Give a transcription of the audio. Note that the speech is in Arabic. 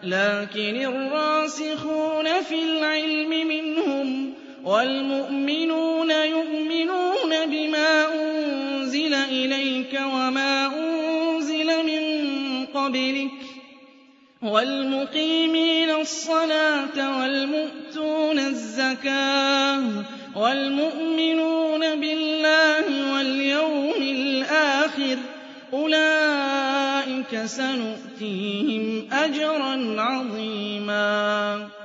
لكن الراسخون في العلم منهم والمؤمنون يؤمنون بما أنزل إليك وما أنزل من قبلك والمقيمين الصلاة والمؤتون الزكاة والمؤمنون بالله واليوم الآخر أولئك سنؤتيهم أجرا عظيما